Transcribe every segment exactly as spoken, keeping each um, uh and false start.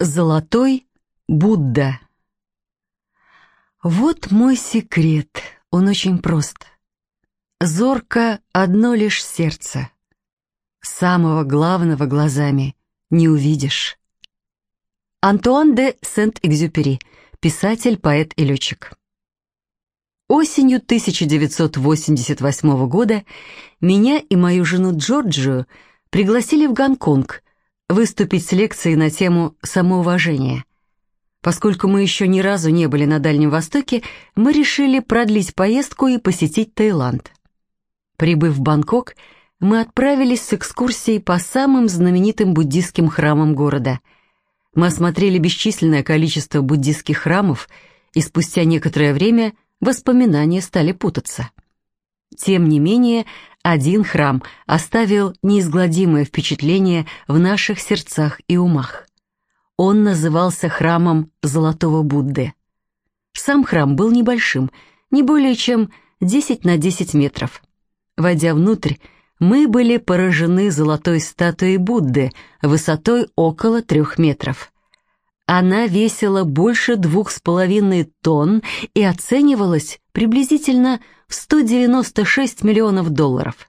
Золотой Будда. Вот мой секрет, он очень прост. Зорко одно лишь сердце. Самого главного глазами не увидишь. Антуан де Сент-Экзюпери, писатель, поэт и летчик. Осенью тысяча девятьсот восемьдесят восьмого года меня и мою жену Джорджию пригласили в Гонконг выступить с лекцией на тему самоуважения. Поскольку мы еще ни разу не были на Дальнем Востоке, мы решили продлить поездку и посетить Таиланд. Прибыв в Бангкок, мы отправились с экскурсией по самым знаменитым буддистским храмам города. Мы осмотрели бесчисленное количество буддистских храмов, и спустя некоторое время воспоминания стали путаться. Тем не менее, один храм оставил неизгладимое впечатление в наших сердцах и умах. Он назывался храмом Золотого Будды. Сам храм был небольшим, не более чем десять на десять метров. Войдя внутрь, мы были поражены золотой статуей Будды высотой около трех метров. Она весила больше двух с половиной тонн и оценивалась приблизительно в сто девяносто шесть миллионов долларов.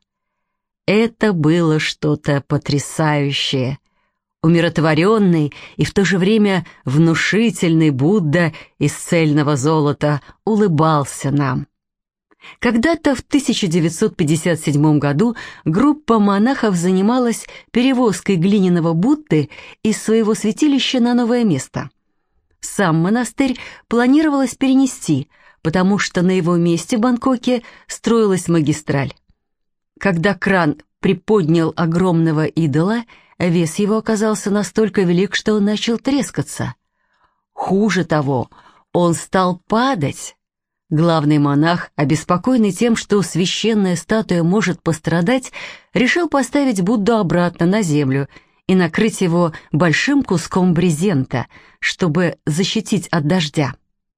Это было что-то потрясающее. Умиротворенный и в то же время внушительный Будда из цельного золота улыбался нам. Когда-то в тысяча девятьсот пятьдесят седьмом году группа монахов занималась перевозкой глиняного Будды из своего святилища на новое место. Сам монастырь планировалось перенести, потому что на его месте в Бангкоке строилась магистраль. Когда кран приподнял огромного идола, вес его оказался настолько велик, что он начал трескаться. Хуже того, он стал падать. Главный монах, обеспокоенный тем, что священная статуя может пострадать, решил поставить Будду обратно на землю и накрыть его большим куском брезента, чтобы защитить от дождя.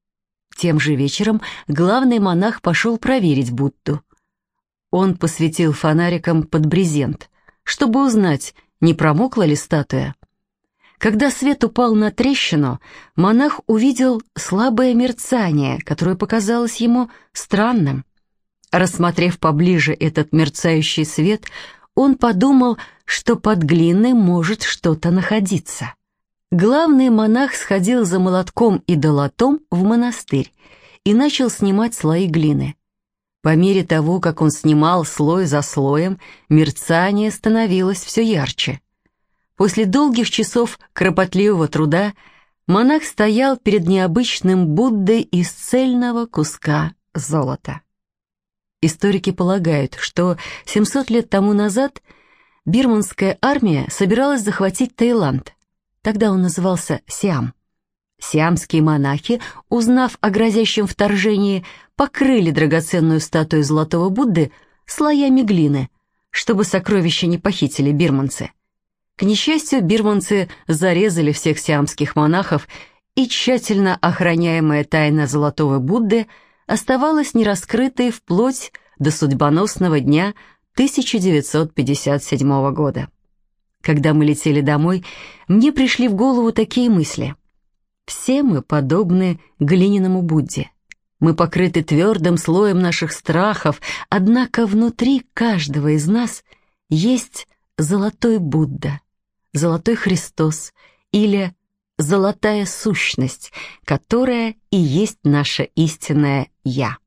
Тем же вечером главный монах пошел проверить Будду. Он посветил фонариком под брезент, чтобы узнать, не промокла ли статуя. Когда свет упал на трещину, монах увидел слабое мерцание, которое показалось ему странным. Рассмотрев поближе этот мерцающий свет, он подумал, что под глиной может что-то находиться. Главный монах сходил за молотком и долотом в монастырь и начал снимать слои глины. По мере того, как он снимал слой за слоем, мерцание становилось все ярче. После долгих часов кропотливого труда монах стоял перед необычным Буддой из цельного куска золота. Историки полагают, что семьсот лет тому назад бирманская армия собиралась захватить Таиланд. Тогда он назывался Сиам. Сиамские монахи, узнав о грозящем вторжении, покрыли драгоценную статую Золотого Будды слоями глины, чтобы сокровища не похитили бирманцы. К несчастью, бирманцы зарезали всех сиамских монахов, и тщательно охраняемая тайна Золотого Будды оставалась нераскрытой вплоть до судьбоносного дня тысяча девятьсот пятьдесят седьмого года. Когда мы летели домой, мне пришли в голову такие мысли. Все мы подобны глиняному Будде. Мы покрыты твердым слоем наших страхов, однако внутри каждого из нас есть Золотой Будда, Золотой Христос или Золотая Сущность, которая и есть наше истинное «Я».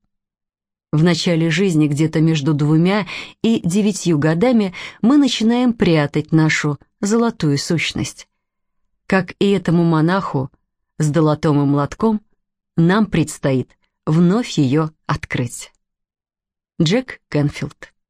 В начале жизни, где-то между двумя и девятью годами, мы начинаем прятать нашу Золотую Сущность. Как и этому монаху с долотом и молотком, нам предстоит вновь ее открыть. Джек Кенфилд.